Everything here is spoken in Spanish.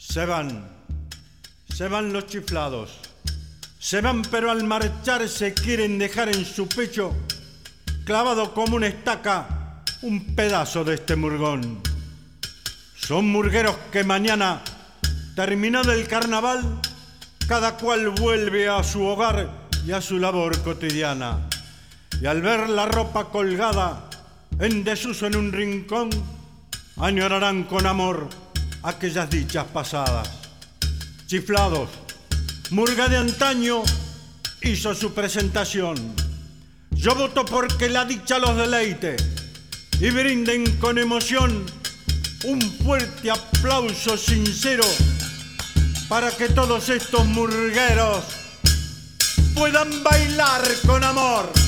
Se van los chiflados, se van, pero al marcharse quieren dejar en su pecho, clavado como una estaca, un pedazo de este murgón. Son murgueros que mañana, terminado el carnaval, cada cual vuelve a su hogar y a su labor cotidiana. Y al ver la ropa colgada en desuso en un rincón, añorarán con amor aquellas dichas pasadas. Chiflados, murga de antaño, hizo su presentación. Yo voto porque la dicha los deleite y brinden con emoción un fuerte aplauso sincero para que todos estos murgueros puedan bailar con amor.